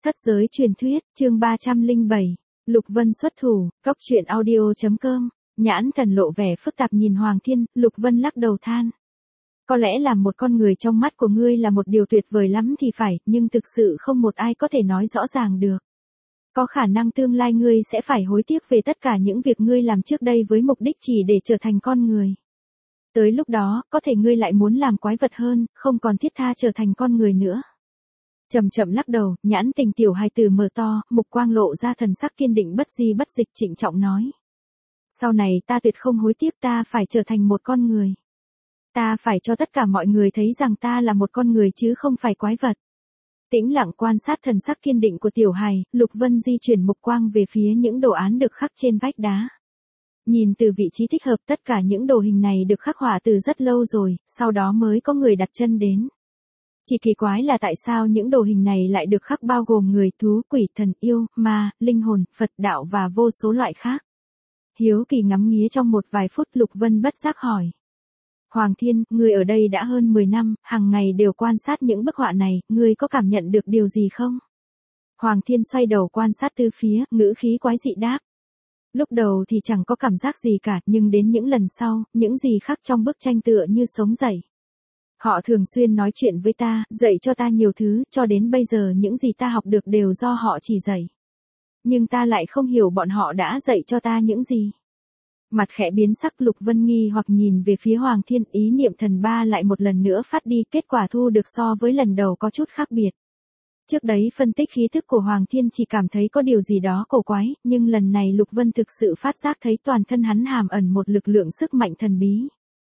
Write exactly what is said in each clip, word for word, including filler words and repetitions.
Thất giới truyền thuyết, chương ba trăm lẻ bảy, Lục Vân xuất thủ, cốc truyện audio chấm com, nhãn thần lộ vẻ phức tạp nhìn Hoàng Thiên, Lục Vân lắc đầu than. Có lẽ là một con người trong mắt của ngươi là một điều tuyệt vời lắm thì phải, nhưng thực sự không một ai có thể nói rõ ràng được. Có khả năng tương lai ngươi sẽ phải hối tiếc về tất cả những việc ngươi làm trước đây với mục đích chỉ để trở thành con người. Tới lúc đó, có thể ngươi lại muốn làm quái vật hơn, không còn thiết tha trở thành con người nữa. Chậm chậm lắc đầu, nhãn tình tiểu hài tử mở to, mục quang lộ ra thần sắc kiên định bất di bất dịch trịnh trọng nói. Sau này ta tuyệt không hối tiếc, ta phải trở thành một con người. Ta phải cho tất cả mọi người thấy rằng ta là một con người chứ không phải quái vật. Tĩnh lặng quan sát thần sắc kiên định của tiểu hài, Lục Vân di chuyển mục quang về phía những đồ án được khắc trên vách đá. Nhìn từ vị trí thích hợp, tất cả những đồ hình này được khắc họa từ rất lâu rồi, sau đó mới có người đặt chân đến. Chỉ kỳ quái là tại sao những đồ hình này lại được khắc bao gồm người, thú, quỷ, thần, yêu, ma, linh hồn, Phật đạo và vô số loại khác. Hiếu kỳ ngắm nghía trong một vài phút, Lục Vân bất giác hỏi. Hoàng Thiên, ngươi ở đây đã hơn mười năm, hàng ngày đều quan sát những bức họa này, ngươi có cảm nhận được điều gì không? Hoàng Thiên xoay đầu quan sát từ phía, ngữ khí quái dị đáp. Lúc đầu thì chẳng có cảm giác gì cả, nhưng đến những lần sau, những gì khắc trong bức tranh tựa như sống dậy. Họ thường xuyên nói chuyện với ta, dạy cho ta nhiều thứ, cho đến bây giờ những gì ta học được đều do họ chỉ dạy. Nhưng ta lại không hiểu bọn họ đã dạy cho ta những gì. Mặt khẽ biến sắc, Lục Vân nghi hoặc nhìn về phía Hoàng Thiên, ý niệm thần ba lại một lần nữa phát đi, kết quả thu được so với lần đầu có chút khác biệt. Trước đấy phân tích khí thức của Hoàng Thiên chỉ cảm thấy có điều gì đó cổ quái, nhưng lần này Lục Vân thực sự phát giác thấy toàn thân hắn hàm ẩn một lực lượng sức mạnh thần bí.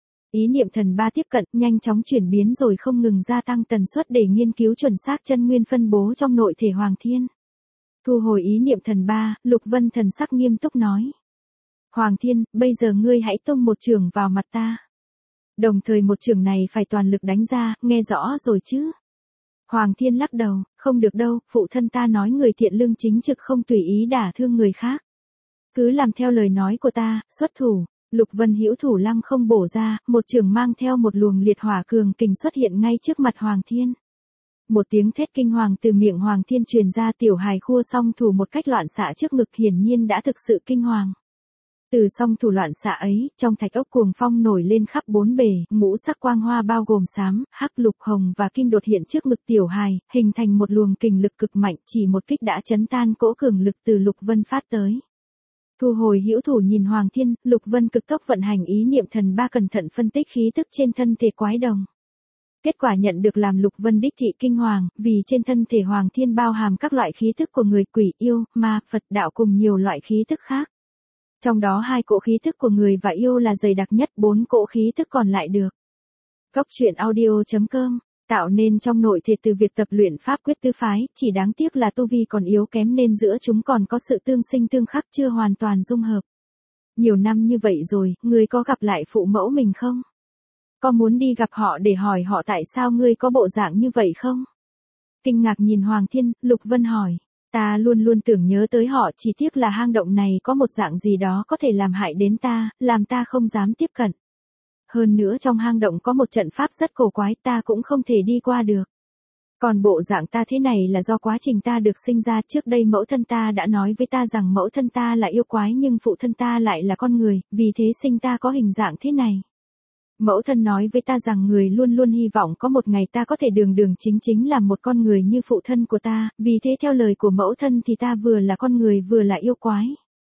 Ý niệm thần ba tiếp cận, nhanh chóng chuyển biến rồi không ngừng gia tăng tần suất để nghiên cứu chuẩn xác chân nguyên phân bố trong nội thể Hoàng Thiên. Thu hồi ý niệm thần ba, Lục Vân thần sắc nghiêm túc nói. Hoàng Thiên, bây giờ ngươi hãy tung một chưởng vào mặt ta. Đồng thời một chưởng này phải toàn lực đánh ra, nghe rõ rồi chứ? Hoàng Thiên lắc đầu, không được đâu, phụ thân ta nói người thiện lương chính trực không tùy ý đả thương người khác. Cứ làm theo lời nói của ta, xuất thủ. Lục Vân hữu thủ lăng không bổ ra, một chưởng mang theo một luồng liệt hỏa cường kình xuất hiện ngay trước mặt Hoàng Thiên. Một tiếng thét kinh hoàng từ miệng Hoàng Thiên truyền ra, tiểu hài khua song thủ một cách loạn xạ trước ngực, hiển nhiên đã thực sự kinh hoàng. Từ song thủ loạn xạ ấy, trong thạch ốc cuồng phong nổi lên khắp bốn bề, ngũ sắc quang hoa bao gồm xám, hắc, lục, hồng và kim đột hiện trước ngực tiểu hài, hình thành một luồng kình lực cực mạnh, chỉ một kích đã chấn tan cỗ cường lực từ Lục Vân phát tới. Thu hồi hữu thủ nhìn Hoàng Thiên, Lục Vân cực tốc vận hành ý niệm thần ba, cẩn thận phân tích khí tức trên thân thể quái đồng. Kết quả nhận được làm Lục Vân đích thị kinh hoàng, vì trên thân thể Hoàng Thiên bao hàm các loại khí tức của người, quỷ, yêu, ma, Phật đạo cùng nhiều loại khí tức khác. Trong đó hai cỗ khí tức của người và yêu là dày đặc nhất, bốn cỗ khí tức còn lại được. Cốc truyện audio chấm com tạo nên trong nội thể từ việc tập luyện pháp quyết tứ phái, chỉ đáng tiếc là tu vi còn yếu kém nên giữa chúng còn có sự tương sinh tương khắc chưa hoàn toàn dung hợp. Nhiều năm như vậy rồi, ngươi có gặp lại phụ mẫu mình không? Có muốn đi gặp họ để hỏi họ tại sao ngươi có bộ dạng như vậy không? Kinh ngạc nhìn Hoàng Thiên, Lục Vân hỏi. Ta luôn luôn tưởng nhớ tới họ, chỉ tiếc là hang động này có một dạng gì đó có thể làm hại đến ta, làm ta không dám tiếp cận. Hơn nữa trong hang động có một trận pháp rất cổ quái, ta cũng không thể đi qua được. Còn bộ dạng ta thế này là do quá trình ta được sinh ra, trước đây mẫu thân ta đã nói với ta rằng mẫu thân ta là yêu quái nhưng phụ thân ta lại là con người, vì thế sinh ta có hình dạng thế này. Mẫu thân nói với ta rằng người luôn luôn hy vọng có một ngày ta có thể đường đường chính chính làm một con người như phụ thân của ta, vì thế theo lời của mẫu thân thì ta vừa là con người vừa là yêu quái.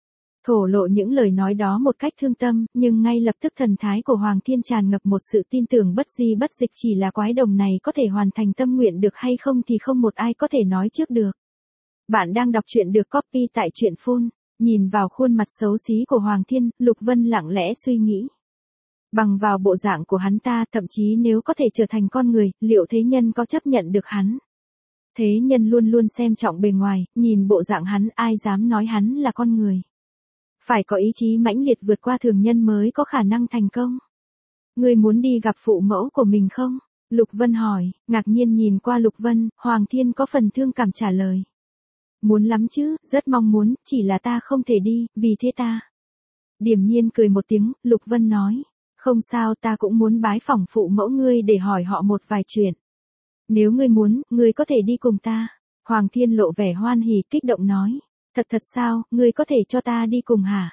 Thổ lộ những lời nói đó một cách thương tâm, nhưng ngay lập tức thần thái của Hoàng Thiên tràn ngập một sự tin tưởng bất di bất dịch, chỉ là quái đồng này có thể hoàn thành tâm nguyện được hay không thì không một ai có thể nói trước được. Bạn đang đọc truyện được copy tại truyện phun, nhìn vào khuôn mặt xấu xí của Hoàng Thiên, Lục Vân lặng lẽ suy nghĩ. Bằng vào bộ dạng của hắn ta, thậm chí nếu có thể trở thành con người, liệu thế nhân có chấp nhận được hắn? Thế nhân luôn luôn xem trọng bề ngoài, nhìn bộ dạng hắn, ai dám nói hắn là con người? Phải có ý chí mãnh liệt vượt qua thường nhân mới có khả năng thành công. Ngươi muốn đi gặp phụ mẫu của mình không? Lục Vân hỏi, ngạc nhiên nhìn qua Lục Vân, Hoàng Thiên có phần thương cảm trả lời. Muốn lắm chứ, rất mong muốn, chỉ là ta không thể đi, vì thế ta. Điềm nhiên cười một tiếng, Lục Vân nói. Không sao, ta cũng muốn bái phỏng phụ mẫu ngươi để hỏi họ một vài chuyện. Nếu ngươi muốn, ngươi có thể đi cùng ta. Hoàng Thiên lộ vẻ hoan hỉ kích động nói. Thật thật sao, ngươi có thể cho ta đi cùng hả?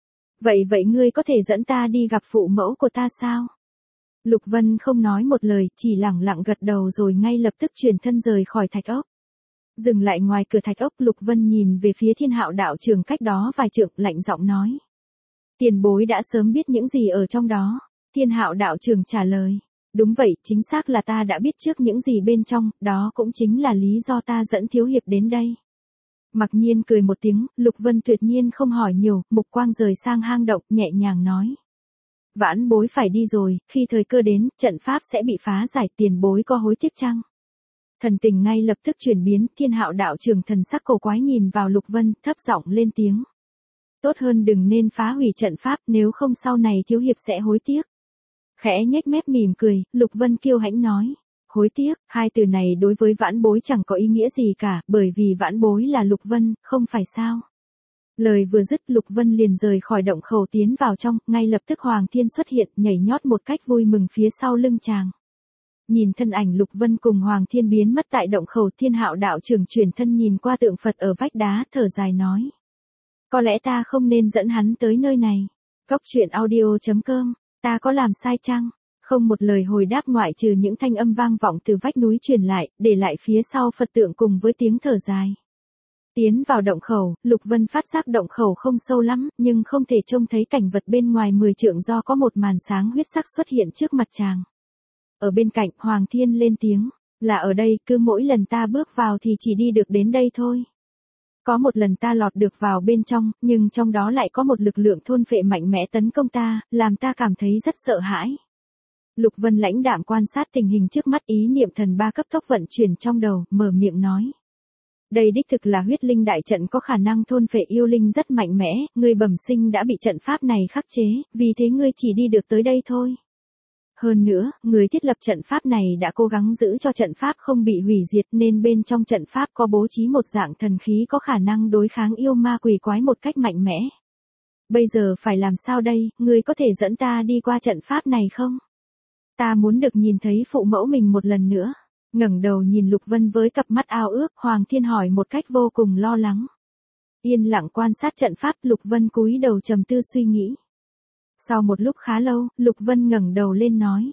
Vậy vậy ngươi có thể dẫn ta đi gặp phụ mẫu của ta sao? Lục Vân không nói một lời, chỉ lẳng lặng gật đầu rồi ngay lập tức chuyển thân rời khỏi thạch ốc. Dừng lại ngoài cửa thạch ốc, Lục Vân nhìn về phía Thiên Hạo đạo trường cách đó vài trượng, lạnh giọng nói. Tiền bối đã sớm biết những gì ở trong đó. Thiên Hạo đạo trường trả lời. Đúng vậy, chính xác là ta đã biết trước những gì bên trong, đó cũng chính là lý do ta dẫn thiếu hiệp đến đây. Mặc Nhiên cười một tiếng, Lục Vân tuyệt nhiên không hỏi nhiều, mục quang rời sang hang động, nhẹ nhàng nói. Vãn bối phải đi rồi, khi thời cơ đến, trận pháp sẽ bị phá giải, tiền bối có hối tiếc chăng? Thần tình ngay lập tức chuyển biến, Thiên Hạo đạo trường thần sắc cổ quái nhìn vào Lục Vân, thấp giọng lên tiếng. Tốt hơn đừng nên phá hủy trận pháp, nếu không sau này thiếu hiệp sẽ hối tiếc. Khẽ nhếch mép mỉm cười, Lục Vân kiêu hãnh nói. Hối tiếc, hai từ này đối với vãn bối chẳng có ý nghĩa gì cả, bởi vì vãn bối là Lục Vân, không phải sao. Lời vừa dứt, Lục Vân liền rời khỏi động khẩu tiến vào trong, ngay lập tức Hoàng Thiên xuất hiện, nhảy nhót một cách vui mừng phía sau lưng chàng. Nhìn thân ảnh Lục Vân cùng Hoàng Thiên biến mất tại động khẩu, Thiên Hạo đạo trưởng chuyển thân nhìn qua tượng Phật ở vách đá, thở dài nói. Có lẽ ta không nên dẫn hắn tới nơi này. Cốc truyện audio chấm com, ta có làm sai chăng? Không một lời hồi đáp ngoại trừ những thanh âm vang vọng từ vách núi truyền lại, để lại phía sau Phật tượng cùng với tiếng thở dài. Tiến vào động khẩu, Lục Vân phát giác động khẩu không sâu lắm, nhưng không thể trông thấy cảnh vật bên ngoài mười trượng do có một màn sáng huyết sắc xuất hiện trước mặt chàng. Ở bên cạnh, Hoàng Thiên lên tiếng, là ở đây, cứ mỗi lần ta bước vào thì chỉ đi được đến đây thôi. Có một lần ta lọt được vào bên trong, nhưng trong đó lại có một lực lượng thôn phệ mạnh mẽ tấn công ta, làm ta cảm thấy rất sợ hãi. Lục Vân lãnh đạm quan sát tình hình trước mắt, ý niệm thần ba cấp tốc vận chuyển trong đầu, mở miệng nói. Đây đích thực là huyết linh đại trận có khả năng thôn phệ yêu linh rất mạnh mẽ, ngươi bẩm sinh đã bị trận pháp này khắc chế, vì thế ngươi chỉ đi được tới đây thôi. Hơn nữa, người thiết lập trận pháp này đã cố gắng giữ cho trận pháp không bị hủy diệt nên bên trong trận pháp có bố trí một dạng thần khí có khả năng đối kháng yêu ma quỷ quái một cách mạnh mẽ. Bây giờ phải làm sao đây, ngươi có thể dẫn ta đi qua trận pháp này không? Ta muốn được nhìn thấy phụ mẫu mình một lần nữa. Ngẩng đầu nhìn Lục Vân với cặp mắt ao ước, Hoàng Thiên hỏi một cách vô cùng lo lắng. Yên lặng quan sát trận pháp, Lục Vân cúi đầu trầm tư suy nghĩ. Sau một lúc khá lâu, Lục Vân ngẩng đầu lên nói.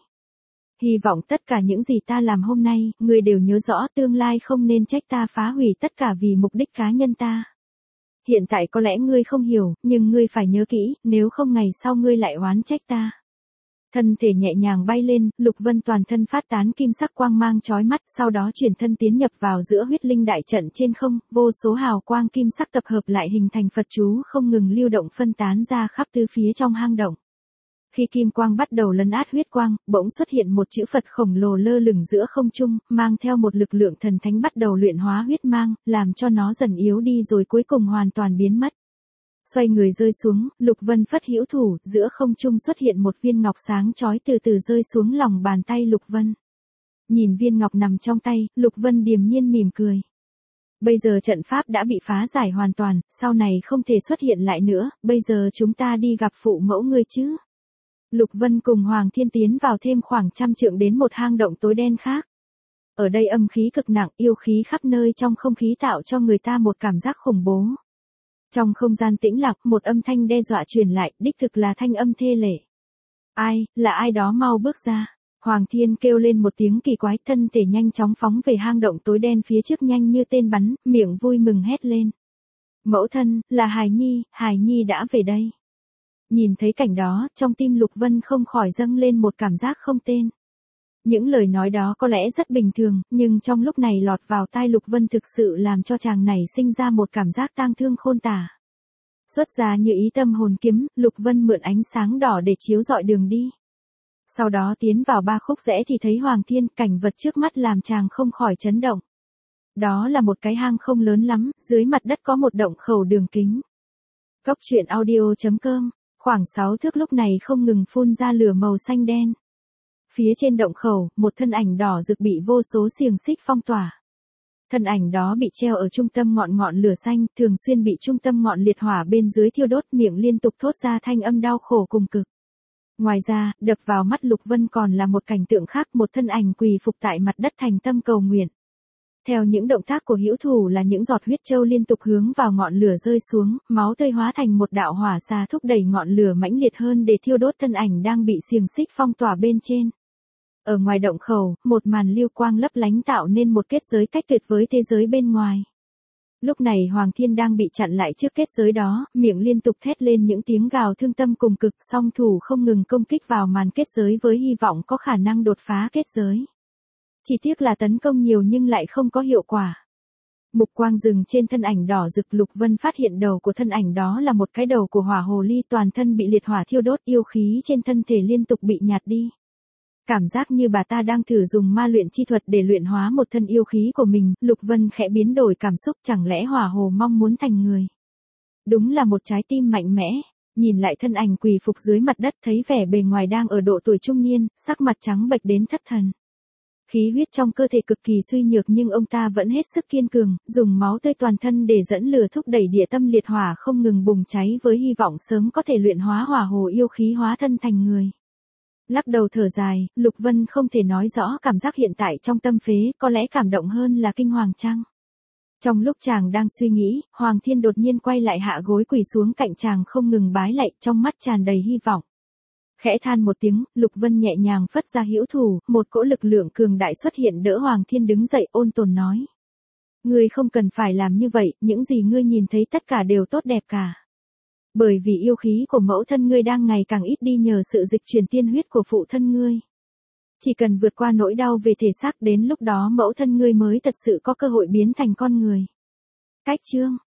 Hy vọng tất cả những gì ta làm hôm nay, ngươi đều nhớ rõ, tương lai không nên trách ta phá hủy tất cả vì mục đích cá nhân ta. Hiện tại có lẽ ngươi không hiểu, nhưng ngươi phải nhớ kỹ, nếu không ngày sau ngươi lại oán trách ta. Thân thể nhẹ nhàng bay lên, Lục Vân toàn thân phát tán kim sắc quang mang chói mắt, sau đó chuyển thân tiến nhập vào giữa huyết linh đại trận trên không, vô số hào quang kim sắc tập hợp lại hình thành Phật chú không ngừng lưu động phân tán ra khắp tứ phía trong hang động. Khi kim quang bắt đầu lấn át huyết quang, bỗng xuất hiện một chữ Phật khổng lồ lơ lửng giữa không trung, mang theo một lực lượng thần thánh bắt đầu luyện hóa huyết mang, làm cho nó dần yếu đi rồi cuối cùng hoàn toàn biến mất. Xoay người rơi xuống, Lục Vân phất hữu thủ, giữa không trung xuất hiện một viên ngọc sáng chói từ từ rơi xuống lòng bàn tay Lục Vân. Nhìn viên ngọc nằm trong tay, Lục Vân điềm nhiên mỉm cười. Bây giờ trận pháp đã bị phá giải hoàn toàn, sau này không thể xuất hiện lại nữa, bây giờ chúng ta đi gặp phụ mẫu ngươi chứ. Lục Vân cùng Hoàng Thiên tiến vào thêm khoảng trăm trượng đến một hang động tối đen khác. Ở đây âm khí cực nặng, yêu khí khắp nơi trong không khí tạo cho người ta một cảm giác khủng bố. Trong không gian tĩnh lặng, một âm thanh đe dọa truyền lại, đích thực là thanh âm thê lệ. Ai, là ai đó mau bước ra. Hoàng Thiên kêu lên một tiếng kỳ quái, thân thể nhanh chóng phóng về hang động tối đen phía trước nhanh như tên bắn, miệng vui mừng hét lên. Mẫu thân, là Hài Nhi, Hài Nhi đã về đây. Nhìn thấy cảnh đó, trong tim Lục Vân không khỏi dâng lên một cảm giác không tên. Những lời nói đó có lẽ rất bình thường, nhưng trong lúc này lọt vào tai Lục Vân thực sự làm cho chàng này sinh ra một cảm giác tang thương khôn tả. Xuất ra như ý tâm hồn kiếm, Lục Vân mượn ánh sáng đỏ để chiếu rọi đường đi. Sau đó tiến vào ba khúc rẽ thì thấy Hoàng Thiên, cảnh vật trước mắt làm chàng không khỏi chấn động. Đó là một cái hang không lớn lắm, dưới mặt đất có một động khẩu đường kính. Cốc truyện audio chấm com, khoảng sáu thước lúc này không ngừng phun ra lửa màu xanh đen. Phía trên động khẩu, một thân ảnh đỏ rực bị vô số xiềng xích phong tỏa. Thân ảnh đó bị treo ở trung tâm ngọn ngọn lửa xanh, thường xuyên bị trung tâm ngọn liệt hỏa bên dưới thiêu đốt, miệng liên tục thốt ra thanh âm đau khổ cùng cực. Ngoài ra, đập vào mắt Lục Vân còn là một cảnh tượng khác, một thân ảnh quỳ phục tại mặt đất thành tâm cầu nguyện. Theo những động tác của hữu thủ là những giọt huyết châu liên tục hướng vào ngọn lửa rơi xuống, máu tươi hóa thành một đạo hỏa xà thúc đẩy ngọn lửa mãnh liệt hơn để thiêu đốt thân ảnh đang bị xiềng xích phong tỏa bên trên. Ở ngoài động khẩu, một màn lưu quang lấp lánh tạo nên một kết giới cách tuyệt với thế giới bên ngoài. Lúc này Hoàng Thiên đang bị chặn lại trước kết giới đó, miệng liên tục thét lên những tiếng gào thương tâm cùng cực, song thủ không ngừng công kích vào màn kết giới với hy vọng có khả năng đột phá kết giới. Chỉ tiếc là tấn công nhiều nhưng lại không có hiệu quả. Mục quang dừng trên thân ảnh đỏ rực, Lục Vân phát hiện đầu của thân ảnh đó là một cái đầu của hỏa hồ ly, toàn thân bị liệt hỏa thiêu đốt, yêu khí trên thân thể liên tục bị nhạt đi. Cảm giác như bà ta đang thử dùng ma luyện chi thuật để luyện hóa một thân yêu khí của mình, Lục Vân khẽ biến đổi cảm xúc, chẳng lẽ hỏa hồ mong muốn thành người. Đúng là một trái tim mạnh mẽ. Nhìn lại thân ảnh quỳ phục dưới mặt đất, thấy vẻ bề ngoài đang ở độ tuổi trung niên, sắc mặt trắng bệch đến thất thần. Khí huyết trong cơ thể cực kỳ suy nhược nhưng ông ta vẫn hết sức kiên cường, dùng máu tươi toàn thân để dẫn lửa thúc đẩy địa tâm liệt hỏa không ngừng bùng cháy với hy vọng sớm có thể luyện hóa hỏa hồ yêu khí hóa thân thành người. Lắc đầu thở dài, Lục Vân không thể nói rõ cảm giác hiện tại trong tâm phế, có lẽ cảm động hơn là kinh hoàng chăng? Trong lúc chàng đang suy nghĩ, Hoàng Thiên đột nhiên quay lại hạ gối quỳ xuống cạnh chàng không ngừng bái lạy, trong mắt tràn đầy hy vọng. Khẽ than một tiếng, Lục Vân nhẹ nhàng phất ra hữu thủ, một cỗ lực lượng cường đại xuất hiện đỡ Hoàng Thiên đứng dậy, ôn tồn nói. Ngươi không cần phải làm như vậy, những gì ngươi nhìn thấy tất cả đều tốt đẹp cả. Bởi vì yêu khí của mẫu thân ngươi đang ngày càng ít đi nhờ sự dịch chuyển tiên huyết của phụ thân ngươi. Chỉ cần vượt qua nỗi đau về thể xác, đến lúc đó mẫu thân ngươi mới thật sự có cơ hội biến thành con người. Cách chương